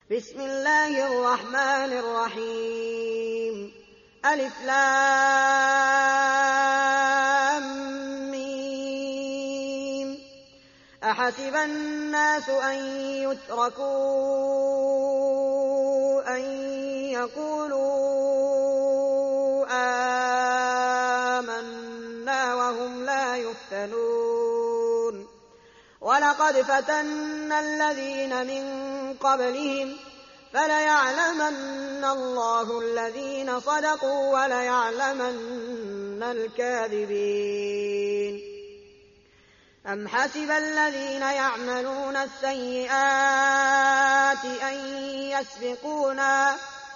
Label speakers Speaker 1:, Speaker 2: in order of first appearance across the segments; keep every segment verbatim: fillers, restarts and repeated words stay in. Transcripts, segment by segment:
Speaker 1: بسم الله الرحمن الرحيم ألف لام ميم أحسب الناس أن يتركوا أن يقولوا آمنا وهم لا يفتنون ولقد فتنا الذين من قبلهم فليعلمن الله الذين صدقوا وليعلمن الكاذبين أم حسب الذين يعملون السيئات أن يسبقونا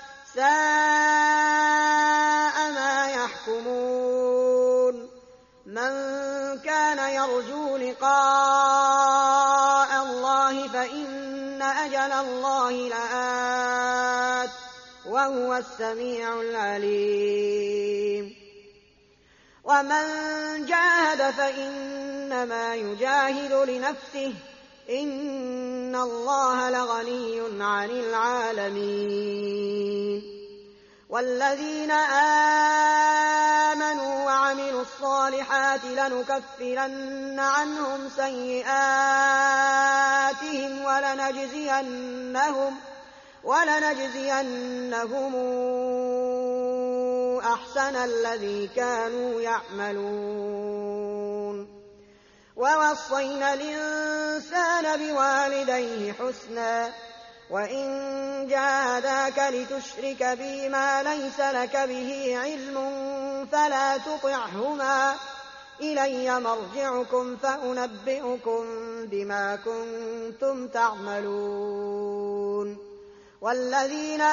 Speaker 1: ساء ما يحكمون من كان يرجو لقاء الله فإن أجل الله لآت وهو السميع العليم ومن جاهد فإنما يجاهد لنفسه إن الله لغني عن العالمين والذين آمنوا وعملوا الصالحات لنكفرن عنهم سيئاتهم ولنجزينهم ولنجزينهم أحسن الذي كانوا يعملون ووصينا الإنسان بوالديه حسنا وإن جاهداك لتشرك بي ما ليس لك به علم فلا تطعهما إلي مرجعكم فأنبئكم بما كنتم تعملون والذين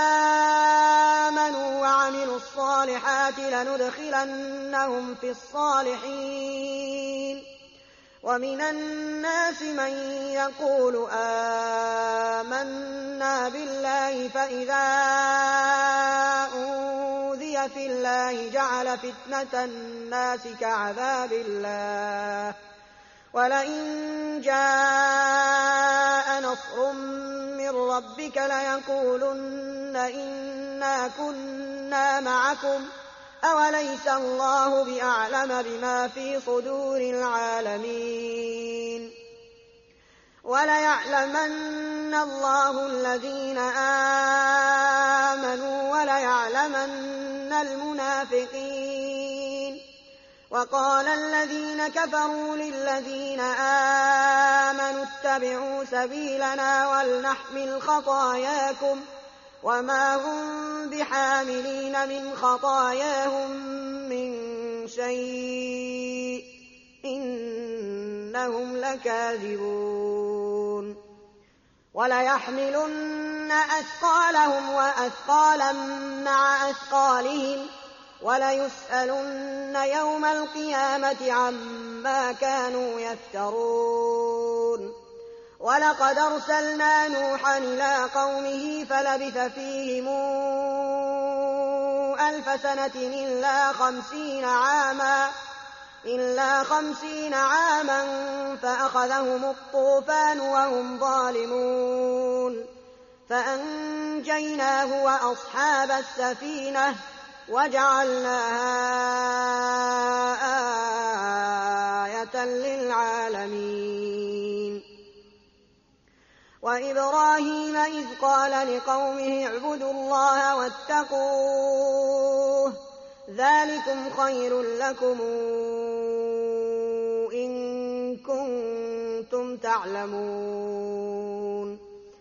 Speaker 1: آمنوا وعملوا الصالحات لندخلنهم في الصالحين ومن الناس من يقول آمنا بالله فإذا أوذي في الله جعل فتنة الناس كعذاب الله ولئن جاء نصر من ربك ليقولن إنا كنا معكم أوليس الله بأعلم بما في صدور العالمين وليعلمن الله الذين آمنوا وليعلمن المنافقين وقال الذين كفروا للذين آمنوا اتبعوا سبيلنا ولنحمل خطاياكم وما هم بحاملين من خطاياهم من شيء إنهم لكاذبون وليحملن أثقالهم وأثقالا مع أثقالهم وليسألن يوم القيامة عما كانوا يفترون ولقد أرسلنا نوحا إلى قومه فلبث فيهم ألف سنة إلا خمسين عاما إلا خمسين عاما فأخذهم الطوفان وهم ظالمون فأنجيناه وأصحاب السفينة وجعلناها آية للعالمين وإبراهيم إذ قال لقومه اعبدوا الله واتقوه ذلكم خير لكم إن كنتم تعلمون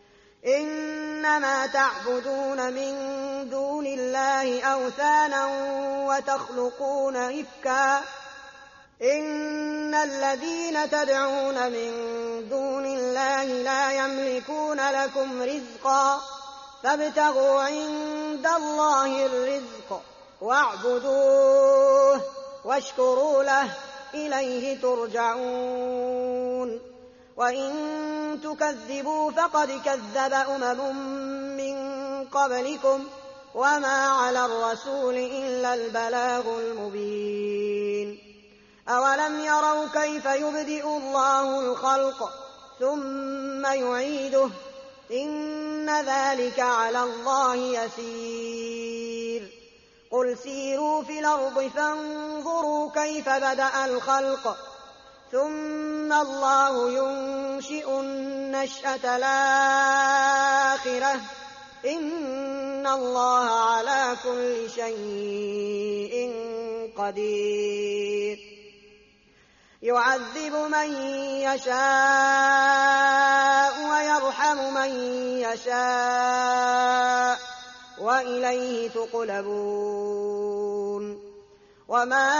Speaker 1: إنما تعبدون من دون الله أوثانا وتخلقون إفكا إن الذين تدعون من دون الله لا يملكون لكم رزقا فابتغوا عند الله الرزق واعبدوه واشكروا له إليه ترجعون وإن تكذبوا فقد كذب أمم من قبلكم وما على الرسول إلا البلاغ المبين أولم يروا كيف يبدئ الله الخلق ثم يعيده إن إن ذلك على الله يسير قل سيروا في الأرض فانظروا كيف بدأ الخلق ثم الله ينشئ النشأة الآخرة إن الله على كل شيء قدير يعذب من يشاء ويرحم من يشاء وإليه تقلبون وما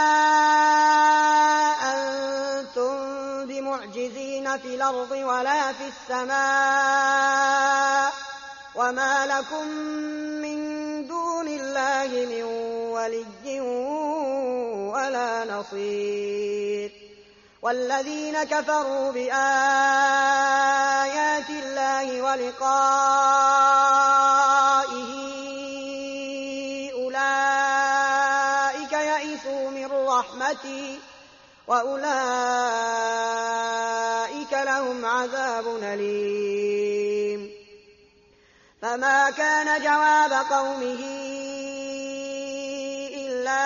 Speaker 1: أنتم بمعجزين في الأرض ولا في السماء وما لكم من دون الله من ولي ولا نصير والذين كفروا بآيات الله ولقائه أولئك يئسوا من رحمتي وأولئك لهم عذاب أليم فما كان جواب قومه إلا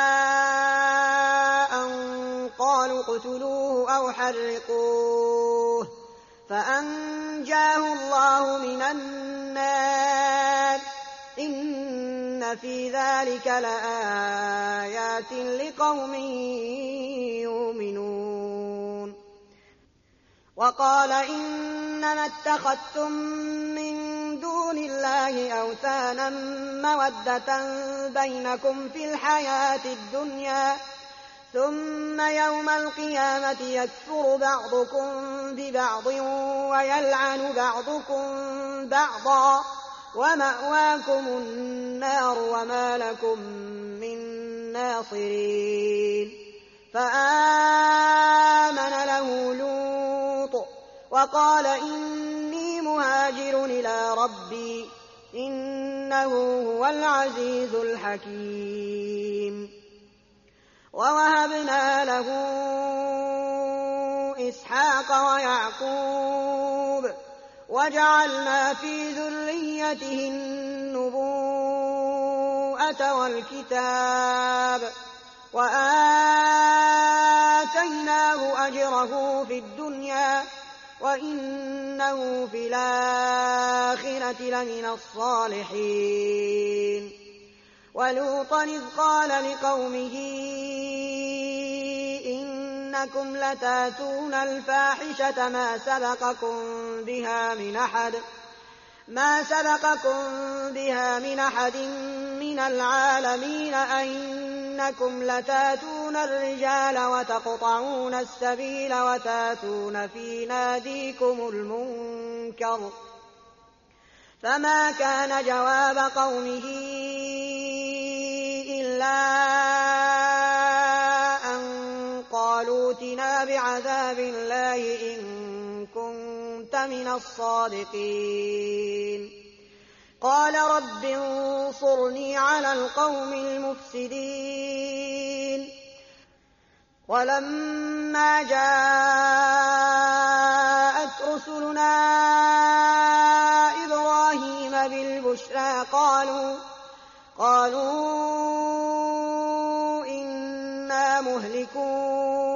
Speaker 1: أن قالوا اقتلوه أو حرقوه فأنجاه الله من النار إن في ذلك لآيات لقوم يؤمنون وقال إنما اتخذتم من دون الله أوثانا مودة بينكم في الحياة الدنيا ثم يوم القيامة يكفر بعضكم ببعض ويلعن بعضكم بعضا ومأواكم النار وما لكم من ناصرين فآمن له لوط وقال إني مهاجر إلى ربي إنه هو العزيز الحكيم ووهبنا له إسحاق ويعقوب وجعلنا في ذريته النبوءة والكتاب وآتيناه أجره في الدنيا وإنه في الآخرة لمن الصالحين ولوطا إذ قال لقومه إنكم لتاتون الفاحشة ما سبقكم بها من أحد ما سبقكم بها من أحد من العالمين أئنكم لتاتون الرجال وتقطعون السبيل وتاتون في ناديكم المنكر فما كان جواب قومه إلا أن قالوا ائتنا بعذاب الله إن كنت من الصادقين قال رب انصرني على القوم المفسدين ولما جاءت رسلنا إبراهيم بالبشرى قالوا قالوا إنا مهلكو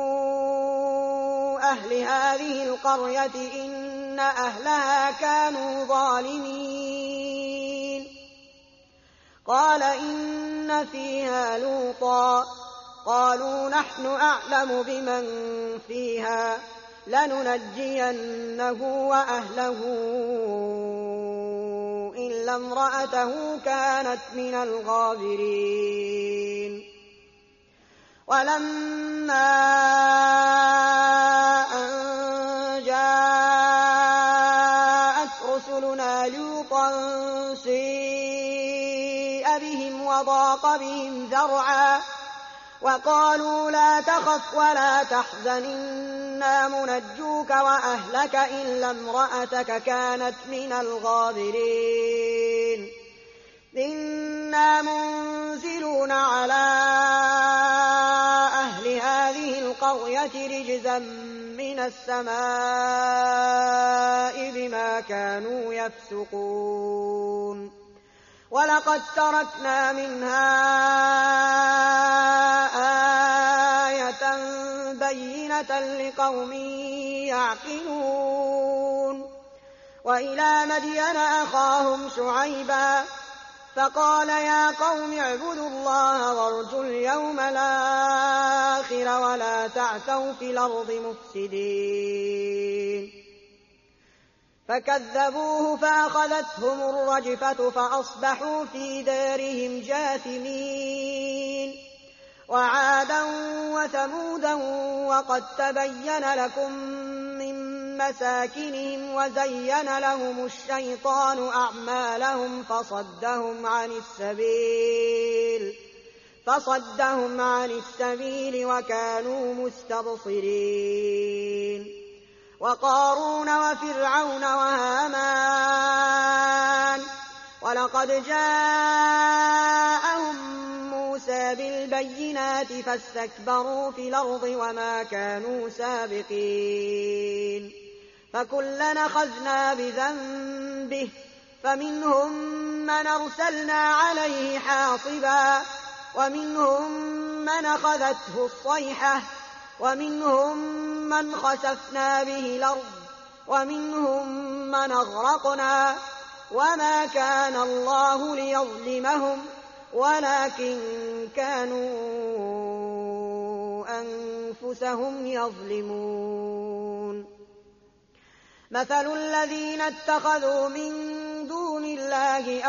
Speaker 1: أهل هذه القرية إن أهلها كانوا ظالمين قال إن فيها لوطا قالوا نحن أعلم بمن فيها لننجينه وأهله إلا امرأته كانت من الغابرين ولما أن جاءت رسلنا لوطا سيء بهم وضاق بهم ذرعا وقالوا لا تخف ولا تحزن إنا منجوك وأهلك إلا امرأتك كانت من الغابرين إنا منزلون على أهل هذه القرية رجزا من من السماء بما كانوا يفسقون ولقد تركنا منها آية بينة لقوم يعقلون وإلى مدين أخاهم شعيبا فقال يا قوم اعبدوا الله وارجوا اليوم الآخر ولا تعثوا في الأرض مفسدين فكذبوه فأخذتهم الرجفة فأصبحوا في دارهم جاثمين وعادا وثمودا وقد تبين لكم من مساكنهم وزين لهم الشيطان أعمالهم فصدهم عن السبيل فصدهم عن السبيل وكانوا مستبصرين وقارون وفرعون وهامان ولقد جاءهم موسى بالبينات فاستكبروا في الأرض وما كانوا سابقين فكلا أخذنا بذنبه فمنهم من أرسلنا عليه حاصبا ومنهم من أخذته الصيحة ومنهم من خسفنا به الأرض ومنهم من أغرقنا وما كان الله ليظلمهم ولكن كانوا أنفسهم يظلمون مثل الذين اتخذوا من دون الله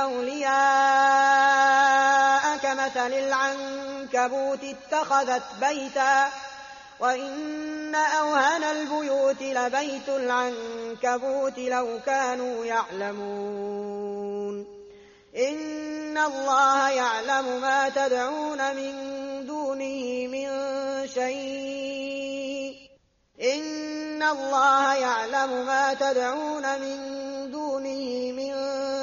Speaker 1: أولياء كمثل العنكبوت اتخذت بيتا وإن أوهن البيوت لبيت العنكبوت لو كانوا يعلمون إن الله يعلم ما تدعون من دونه من شيء إن الله يعلم ما تدعون من دونه من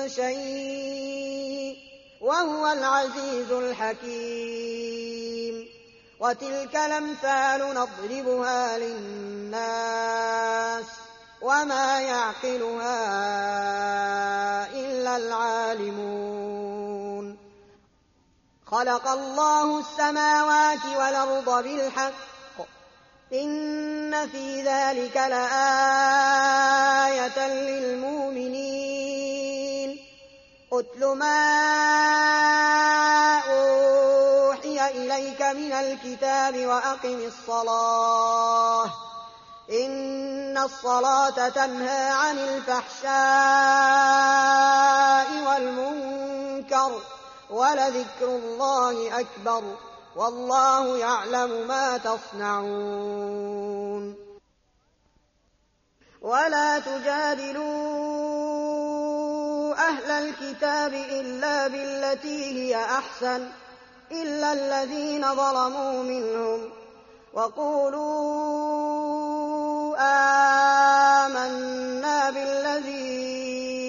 Speaker 1: شيء وهو العزيز الحكيم وتلك الأمثال نضربها للناس وما يعقلها إلا العالمون خلق الله السماوات والأرض بالحق إن في ذلك لآية للمؤمنين أتل ما أوحي إليك من الكتاب وأقم الصلاة إن الصلاة تنهى عن الفحشاء والمنكر ولذكر الله أكبر والله يعلم ما تصنعون ولا تجادلوا أهل الكتاب إلا بالتي هي أحسن إلا الذين ظلموا منهم وقولوا آمنا بالذي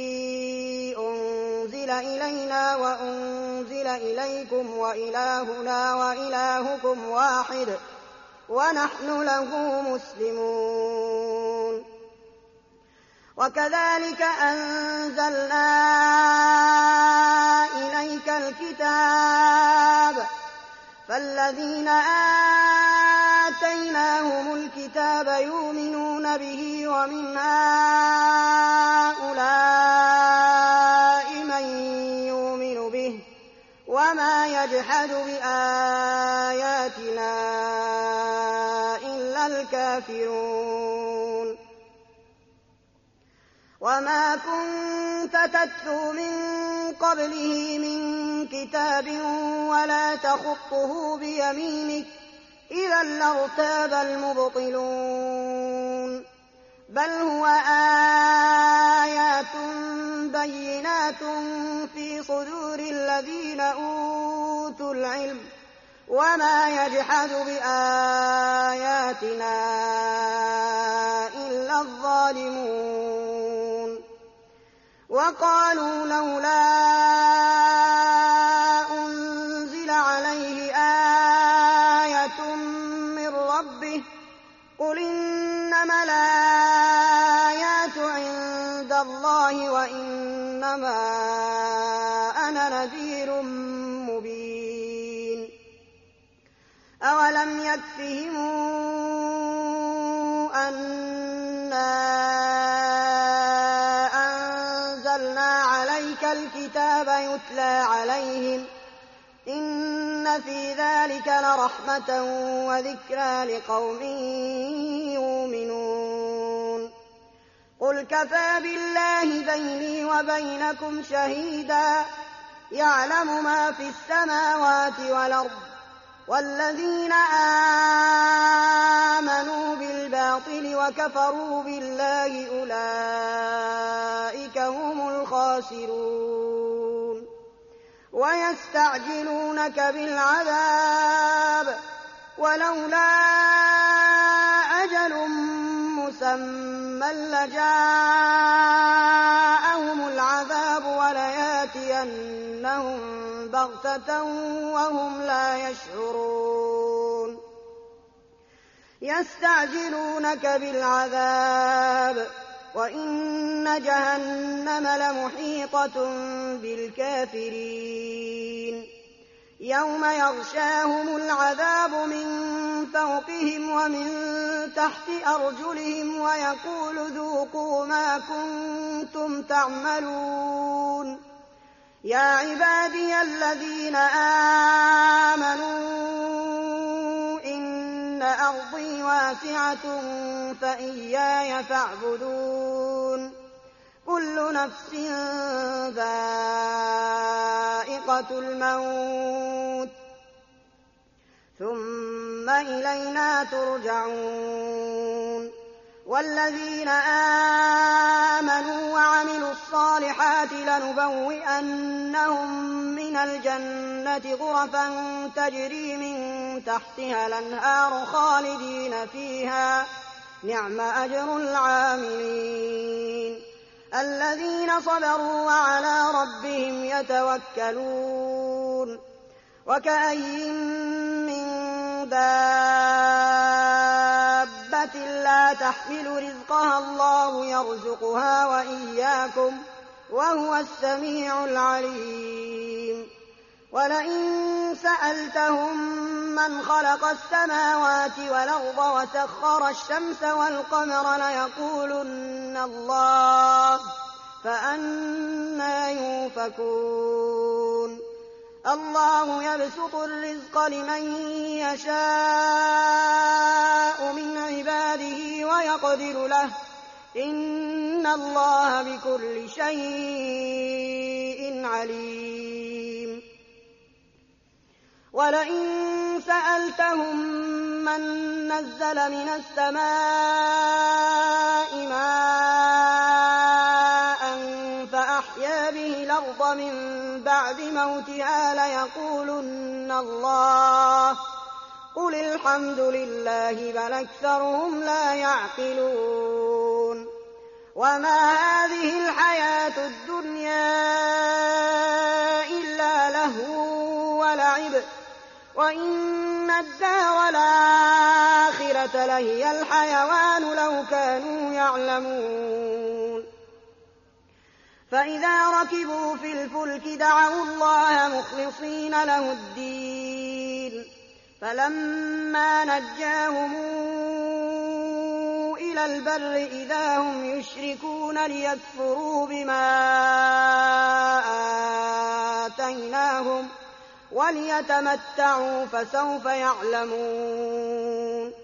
Speaker 1: أنزل إلينا وأنزل إليكم وإلهنا وإلهكم واحد ونحن له مسلمون وكذلك أنزلنا إليك الكتاب فالذين آتيناهم الكتاب يؤمنون به ومن هؤلاء من يؤمن به وما يجحد بآياتنا إلا الكافرون وما كنت تتلو من قبله من كتاب ولا تخطه بيمينك إذا لارتاب المبطلون بل هو آيات بينات في صدور الذين أوتوا العلم وما يجحد بآياتنا إلا الظالمون وقالوا لولا أنزل عليه آية من ربه قل إنما أنا نذير مبين أولم يكفهم أنا أنزلنا عليك الكتاب يتلى عليهم إن في ذلك لرحمة وذكرى لقوم يؤمنون قل كفى بالله بيني وبينكم شهيدا يعلم ما في السماوات والأرض والذين آمنوا بالباطل وكفروا بالله أولئك هم الخاسرون ويستعجلونك بالعذاب ولولا أجل مسمى لجاءهم العذاب ولياتينهم بغتة وهم لا يشعرون يستعجلونك بالعذاب وإن جهنم لمحيطة بالكافرين يوم يغشاهم العذاب من فوقهم ومن تحت أرجلهم ويقول ذوقوا ما كنتم تعملون يا عبادي الذين آمنوا إن أرضي واسعة فإياي فاعبدون كل نفس ذائقة الموت ثم إلينا ترجعون والذين آمنوا وعملوا الصالحات لنبوئنهم من الجنة غرفا تجري من تحتها الأنهار خالدين فيها نعم أجر العاملين الذين صبروا وعلى ربهم يتوكلون وكأين من دابة لا تحمل رزقها الله يرزقها وإياكم وهو السميع العليم ولئن سألتهم من خلق السماوات والأرض وسخر الشمس والقمر ليقولن الله فأنى يؤفكون الله يبسط الرزق لمن يشاء من عباده ويقدر له إن الله بكل شيء عليم ولئن سألتهم من نزل من السماء ماء فأحيا به الأرض من بعد موتها ليقولن الله قل الحمد لله بل أكثرهم لا يعقلون وما هذه الحياة الدنيا إلا لهو ولعب وإن الدار الآخرة لهي الحيوان لو كانوا يعلمون فإذا ركبوا في الفلك دعوا الله مخلصين له الدين فلما نجاهم إلى البر إذا هم يشركون ليكفروا بما آتيناهم وليتمتعوا فسوف يعلمون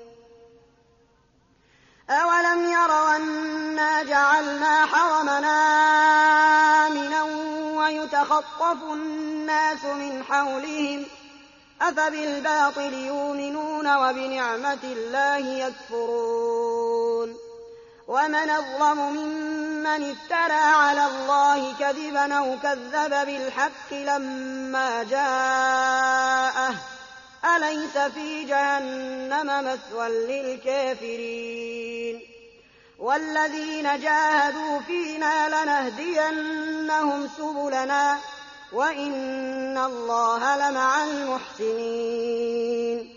Speaker 1: أولم يروا أنا جعلنا حرمنا آمنا ويتخطف الناس من حولهم أفبالباطل يؤمنون وبنعمة الله يكفرون ومن أظلم ممن افترى على الله كذبا أو كذب بالحق لما جاءه أليس في جهنم مثوى للكافرين والذين جاهدوا فينا لنهدينهم سبلنا وإن الله لمع المحسنين